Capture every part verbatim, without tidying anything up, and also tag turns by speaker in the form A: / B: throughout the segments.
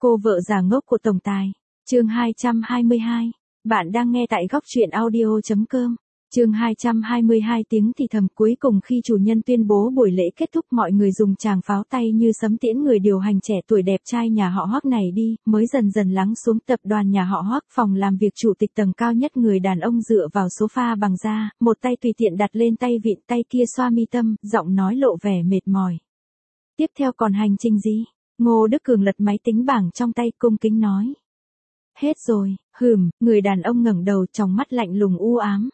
A: Cô vợ già ngốc của tổng tài. Chương hai trăm hai mươi hai. Bạn đang nghe tại góc truyện audio chấm com. Chương hai trăm hai mươi hai tiếng thì thầm cuối cùng khi chủ nhân tuyên bố buổi lễ kết thúc mọi người dùng tràng pháo tay như sấm tiễn người điều hành trẻ tuổi đẹp trai nhà họ Hoắc này đi, mới dần dần lắng xuống tập đoàn nhà họ Hoắc. Phòng làm việc chủ tịch tầng cao nhất người đàn ông dựa vào sofa bằng da, một tay tùy tiện đặt lên tay vịn, tay kia xoa mi tâm, giọng nói lộ vẻ mệt mỏi. Tiếp theo còn hành trình gì? Ngô Đức Cường lật máy tính bảng trong tay cung kính nói. Hết rồi, hừm, người đàn ông ngẩng đầu tròng mắt lạnh lùng u ám.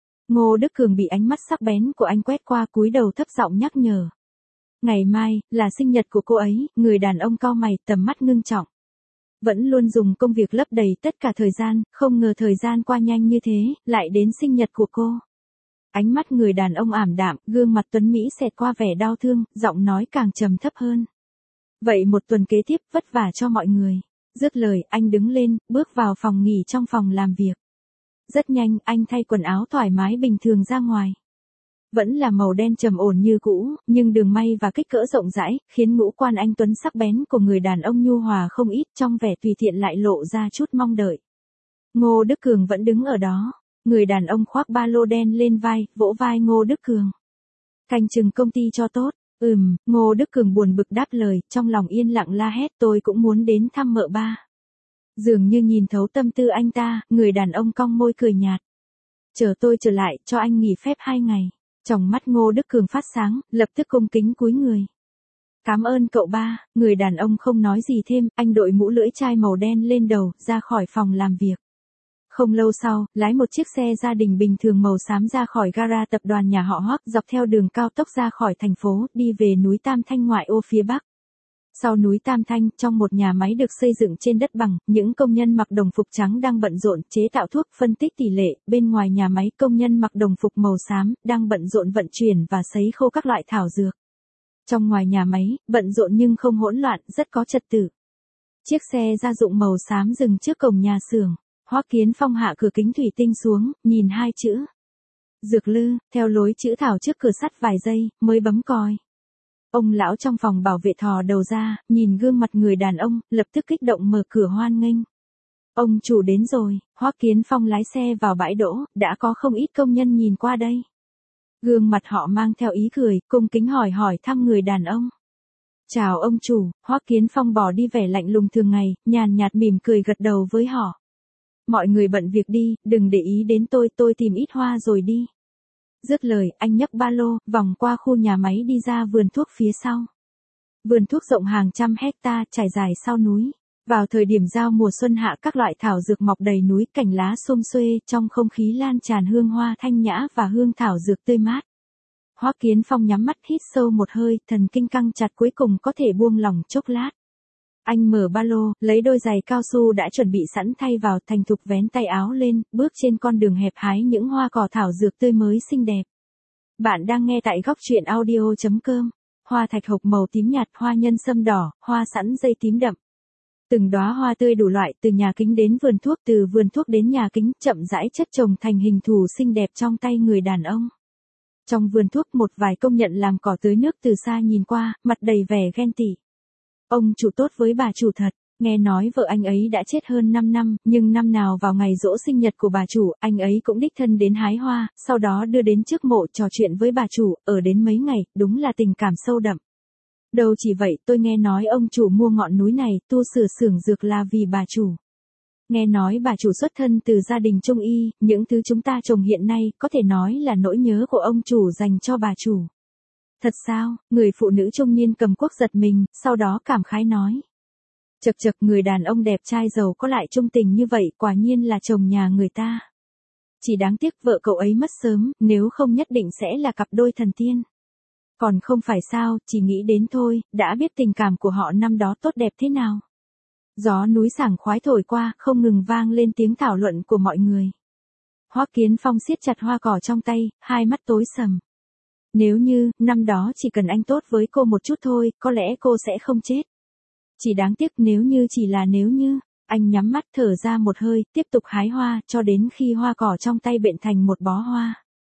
A: Ngô Đức Cường bị ánh mắt sắc bén của anh quét qua cúi đầu thấp giọng nhắc nhở. Ngày mai, là sinh nhật của cô ấy, người đàn ông cau mày tầm mắt ngưng trọng. Vẫn luôn dùng công việc lấp đầy tất cả thời gian, không ngờ thời gian qua nhanh như thế, lại đến sinh nhật của cô. Ánh mắt người đàn ông ảm đạm, gương mặt tuấn Mỹ xẹt qua vẻ đau thương, giọng nói càng trầm thấp hơn. Vậy một tuần kế tiếp vất vả cho mọi người. Dứt lời, anh đứng lên, bước vào phòng nghỉ trong phòng làm việc. Rất nhanh, anh thay quần áo thoải mái bình thường ra ngoài. Vẫn là màu đen trầm ổn như cũ, nhưng đường may và kích cỡ rộng rãi, khiến ngũ quan anh tuấn sắc bén của người đàn ông nhu hòa không ít, trong vẻ tùy tiện lại lộ ra chút mong đợi. Ngô Đức Cường vẫn đứng ở đó. Người đàn ông khoác ba lô đen lên vai, vỗ vai Ngô Đức Cường. Canh chừng công ty cho tốt. Ừm, Ngô Đức Cường buồn bực đáp lời, trong lòng yên lặng la hét, tôi cũng muốn đến thăm mợ ba. Dường như nhìn thấu tâm tư anh ta, người đàn ông cong môi cười nhạt. Chờ tôi trở lại, cho anh nghỉ phép hai ngày. Tròng mắt Ngô Đức Cường phát sáng, lập tức cung kính cúi người. Cảm ơn cậu ba, người đàn ông không nói gì thêm, anh đội mũ lưỡi chai màu đen lên đầu, ra khỏi phòng làm việc. Không lâu sau, lái một chiếc xe gia đình bình thường màu xám ra khỏi gara tập đoàn nhà họ Hoắc, dọc theo đường cao tốc ra khỏi thành phố, đi về núi Tam Thanh ngoại ô phía bắc. Sau núi Tam Thanh, trong một nhà máy được xây dựng trên đất bằng, những công nhân mặc đồng phục trắng đang bận rộn chế tạo thuốc, phân tích tỷ lệ. Bên ngoài nhà máy, công nhân mặc đồng phục màu xám đang bận rộn vận chuyển và sấy khô các loại thảo dược. Trong ngoài nhà máy, bận rộn nhưng không hỗn loạn, rất có trật tự. Chiếc xe gia dụng màu xám dừng trước cổng nhà xưởng. Hoắc Kiến Phong hạ cửa kính thủy tinh xuống, nhìn hai chữ Dược Lư, theo lối chữ thảo trước cửa sắt vài giây, mới bấm còi. Ông lão trong phòng bảo vệ thò đầu ra, nhìn gương mặt người đàn ông, lập tức kích động mở cửa hoan nghênh. Ông chủ đến rồi. Hoắc Kiến Phong lái xe vào bãi đỗ, đã có không ít công nhân nhìn qua đây. Gương mặt họ mang theo ý cười, cung kính hỏi hỏi thăm người đàn ông. Chào ông chủ. Hoắc Kiến Phong bỏ đi vẻ lạnh lùng thường ngày, nhàn nhạt mỉm cười gật đầu với họ. Mọi người bận việc đi, đừng để ý đến tôi, tôi tìm ít hoa rồi đi. Dứt lời, anh nhấc ba lô, vòng qua khu nhà máy đi ra vườn thuốc phía sau. Vườn thuốc rộng hàng trăm hecta, trải dài sau núi. Vào thời điểm giao mùa xuân hạ, các loại thảo dược mọc đầy núi, cành lá xum xuê, trong không khí lan tràn hương hoa thanh nhã và hương thảo dược tươi mát. Hoắc Kiến Phong nhắm mắt hít sâu một hơi, thần kinh căng chặt cuối cùng có thể buông lỏng chốc lát. Anh mở ba lô, lấy đôi giày cao su đã chuẩn bị sẵn thay vào, thành thục vén tay áo lên, bước trên con đường hẹp hái những hoa cỏ thảo dược tươi mới xinh đẹp. Bạn đang nghe tại góc truyện audio chấm com. Hoa thạch hộc màu tím nhạt, hoa nhân sâm đỏ, hoa sẵn dây tím đậm. Từng đóa hoa tươi đủ loại, từ nhà kính đến vườn thuốc, từ vườn thuốc đến nhà kính, chậm rãi chất chồng thành hình thù xinh đẹp trong tay người đàn ông. Trong vườn thuốc, một vài công nhận làm cỏ tưới nước từ xa nhìn qua, mặt đầy vẻ ghen tị. Ông chủ tốt với bà chủ thật, nghe nói vợ anh ấy đã chết hơn năm năm, nhưng năm nào vào ngày giỗ sinh nhật của bà chủ, anh ấy cũng đích thân đến hái hoa, sau đó đưa đến trước mộ trò chuyện với bà chủ, ở đến mấy ngày, đúng là tình cảm sâu đậm. Đâu chỉ vậy, tôi nghe nói ông chủ mua ngọn núi này, tu sửa xưởng dược là vì bà chủ. Nghe nói bà chủ xuất thân từ gia đình trung y, những thứ chúng ta trồng hiện nay, có thể nói là nỗi nhớ của ông chủ dành cho bà chủ. Thật sao? Người phụ nữ trung niên cầm cuốc giật mình, sau đó cảm khái nói. Chật chật, người đàn ông đẹp trai giàu có lại trung tình như vậy, quả nhiên là chồng nhà người ta. Chỉ đáng tiếc vợ cậu ấy mất sớm, nếu không nhất định sẽ là cặp đôi thần tiên. Còn không phải sao, chỉ nghĩ đến thôi, đã biết tình cảm của họ năm đó tốt đẹp thế nào. Gió núi sảng khoái thổi qua, không ngừng vang lên tiếng thảo luận của mọi người. Hoắc Kiến Phong siết chặt hoa cỏ trong tay, hai mắt tối sầm. Nếu như, năm đó chỉ cần anh tốt với cô một chút thôi, có lẽ cô sẽ không chết. Chỉ đáng tiếc nếu như chỉ là nếu như, anh nhắm mắt thở ra một hơi, tiếp tục hái hoa, cho đến khi hoa cỏ trong tay bện thành một bó hoa.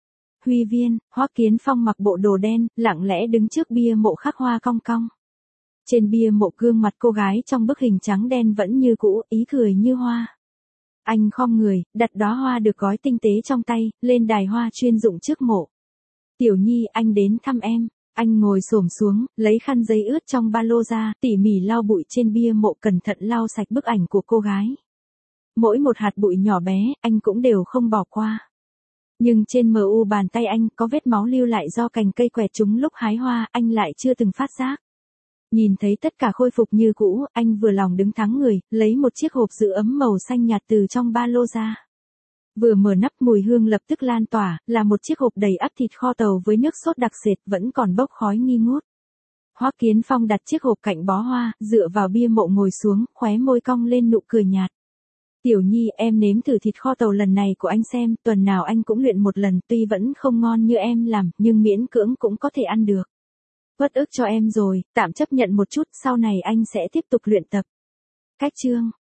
A: Huy viên, Hoắc Kiến Phong mặc bộ đồ đen, lặng lẽ đứng trước bia mộ khắc hoa cong cong. Trên bia mộ gương mặt cô gái trong bức hình trắng đen vẫn như cũ, ý cười như hoa. Anh khom người, đặt đóa hoa được gói tinh tế trong tay, lên đài hoa chuyên dụng trước mộ. Tiểu Nhi, anh đến thăm em. Anh ngồi xổm xuống, lấy khăn giấy ướt trong ba lô ra, tỉ mỉ lau bụi trên bia mộ, cẩn thận lau sạch bức ảnh của cô gái. Mỗi một hạt bụi nhỏ bé, anh cũng đều không bỏ qua. Nhưng trên mờ u bàn tay anh có vết máu lưu lại do cành cây quẹt trúng lúc hái hoa, anh lại chưa từng phát giác. Nhìn thấy tất cả khôi phục như cũ, anh vừa lòng đứng thắng người, lấy một chiếc hộp giữ ấm màu xanh nhạt từ trong ba lô ra. Vừa mở nắp, mùi hương lập tức lan tỏa, là một chiếc hộp đầy ắp thịt kho tàu với nước sốt đặc sệt, vẫn còn bốc khói nghi ngút. Hoắc Kiến Phong đặt chiếc hộp cạnh bó hoa, dựa vào bia mộ ngồi xuống, khóe môi cong lên nụ cười nhạt. Tiểu Nhi, em nếm thử thịt kho tàu lần này của anh xem, tuần nào anh cũng luyện một lần, tuy vẫn không ngon như em làm, nhưng miễn cưỡng cũng có thể ăn được. Uất ức cho em rồi, tạm chấp nhận một chút, sau này anh sẽ tiếp tục luyện tập. Cách chương